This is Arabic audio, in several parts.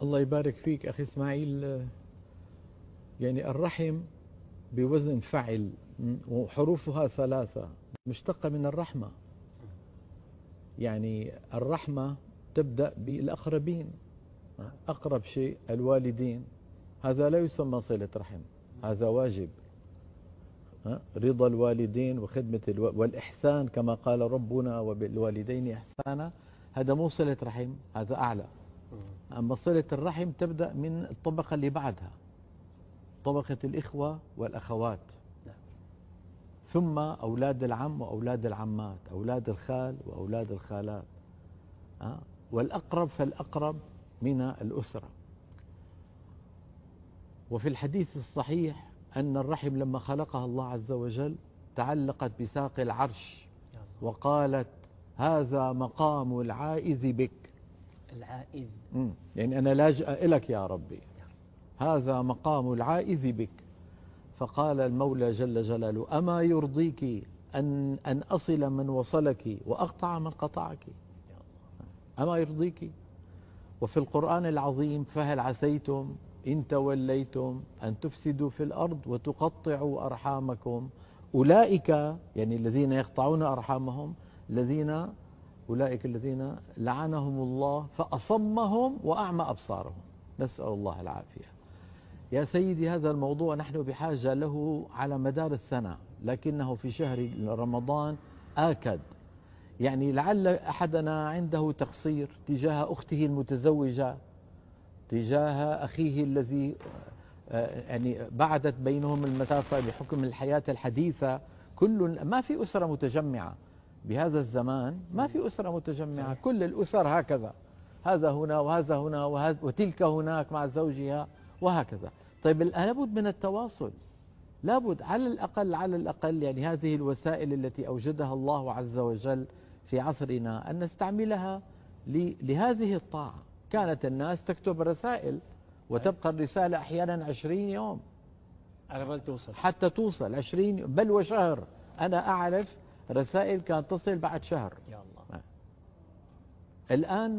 الله يبارك فيك أخي إسماعيل. يعني الرحم بوزن فعل، وحروفها ثلاثة، مشتقة من الرحمة. يعني الرحمة تبدأ بالأقربين، أقرب شيء الوالدين، هذا لا يسمى صلة رحم، هذا واجب. رضا الوالدين وخدمة والإحسان كما قال ربنا وبالوالدين إحسانا، هذا مو صلة رحم، هذا أعلى. أما صلة الرحم تبدأ من الطبقة اللي بعدها، طبقة الإخوة والأخوات، ثم أولاد العم وأولاد العمات، أولاد الخال وأولاد الخالات، والأقرب فالأقرب من الأسرة. وفي الحديث الصحيح أن الرحم لما خلقها الله عز وجل تعلقت بساق العرش وقالت هذا مقام العائذ بك. العائذ يعني أنا لاجأ إلك يا ربي، هذا مقام العائذ بك. فقال المولى جل جلاله أما يرضيك أن أصل من وصلك وأقطع من قطعك؟ أما يرضيك؟ وفي القرآن العظيم فهل عسيتم إن توليتم أن تفسدوا في الأرض وتقطعوا أرحامكم أولئك، يعني الذين يقطعون أرحامهم، أولئك الذين لعنهم الله فأصمهم وأعمى أبصارهم، نسأل الله العافية. يا سيدي هذا الموضوع نحن بحاجة له على مدار السنة، لكنه في شهر رمضان آكد. يعني لعل أحدنا عنده تقصير تجاه أخته المتزوجة، تجاه أخيه الذي يعني بعدت بينهم المسافة بحكم الحياة الحديثة. ما في أسرة متجمعة بهذا الزمان، ما في أسرة متجمعة، كل الأسر هكذا، هذا هنا وهذا هنا وتلك هناك مع زوجها وهكذا. طيب لابد من التواصل، لابد على الأقل يعني هذه الوسائل التي أوجدها الله عز وجل في عصرنا أن نستعملها لهذه الطاعة. كانت الناس تكتب رسائل وتبقى الرسالة أحيانا 20 يوم على بال توصل، حتى توصل 20 بل وشهر. أنا أعرف رسائل كانت تصل بعد شهر. يا الله. الآن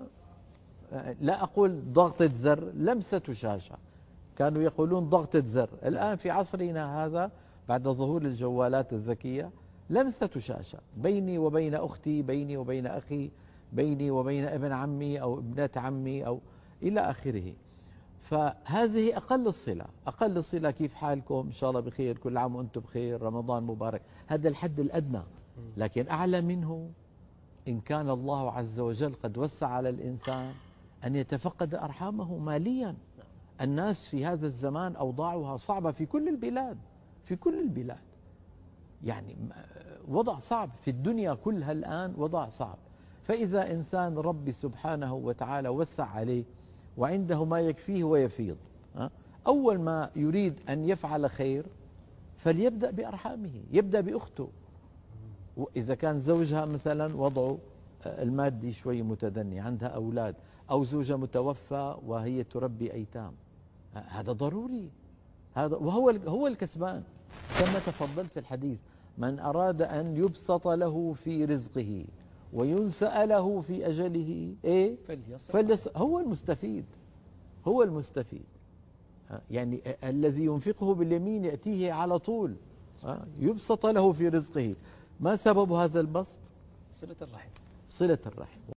لا أقول ضغطة زر، لمسة شاشة. كانوا يقولون ضغطة زر، الآن في عصرنا هذا بعد ظهور الجوالات الذكية لمسة شاشة، بيني وبين أختي، بيني وبين أخي، بيني وبين ابن عمي أو ابنة عمي أو إلى آخره. فهذه أقل الصلة، أقل الصلة. كيف حالكم؟ إن شاء الله بخير، كل عام وأنتم بخير، رمضان مبارك. هذا الحد الأدنى. لكن أعلى منه إن كان الله عز وجل قد وسع على الإنسان أن يتفقد أرحامه ماليا. الناس في هذا الزمان أوضاعها صعبة في كل البلاد، في كل البلاد، يعني وضع صعب في الدنيا كلها الآن، وضع صعب. فإذا إنسان ربي سبحانه وتعالى وسع عليه وعنده ما يكفيه ويفيض، أول ما يريد أن يفعل خير فليبدأ بأرحامه، يبدأ بأخته. وإذا كان زوجها مثلا وضعه المادي شوي متدني، عندها أولاد، أو زوجها متوفى وهي تربي أيتام، هذا ضروري، هذا وهو الكسبان. كما تفضلت في الحديث: من أراد أن يبسط له في رزقه وينسأ له في أجله هو المستفيد، هو المستفيد. يعني الذي ينفقه باليمين يأتيه على طول، يبسط له في رزقه. ما سبب هذا البسط؟ صلة الرحم. صلة الرحم.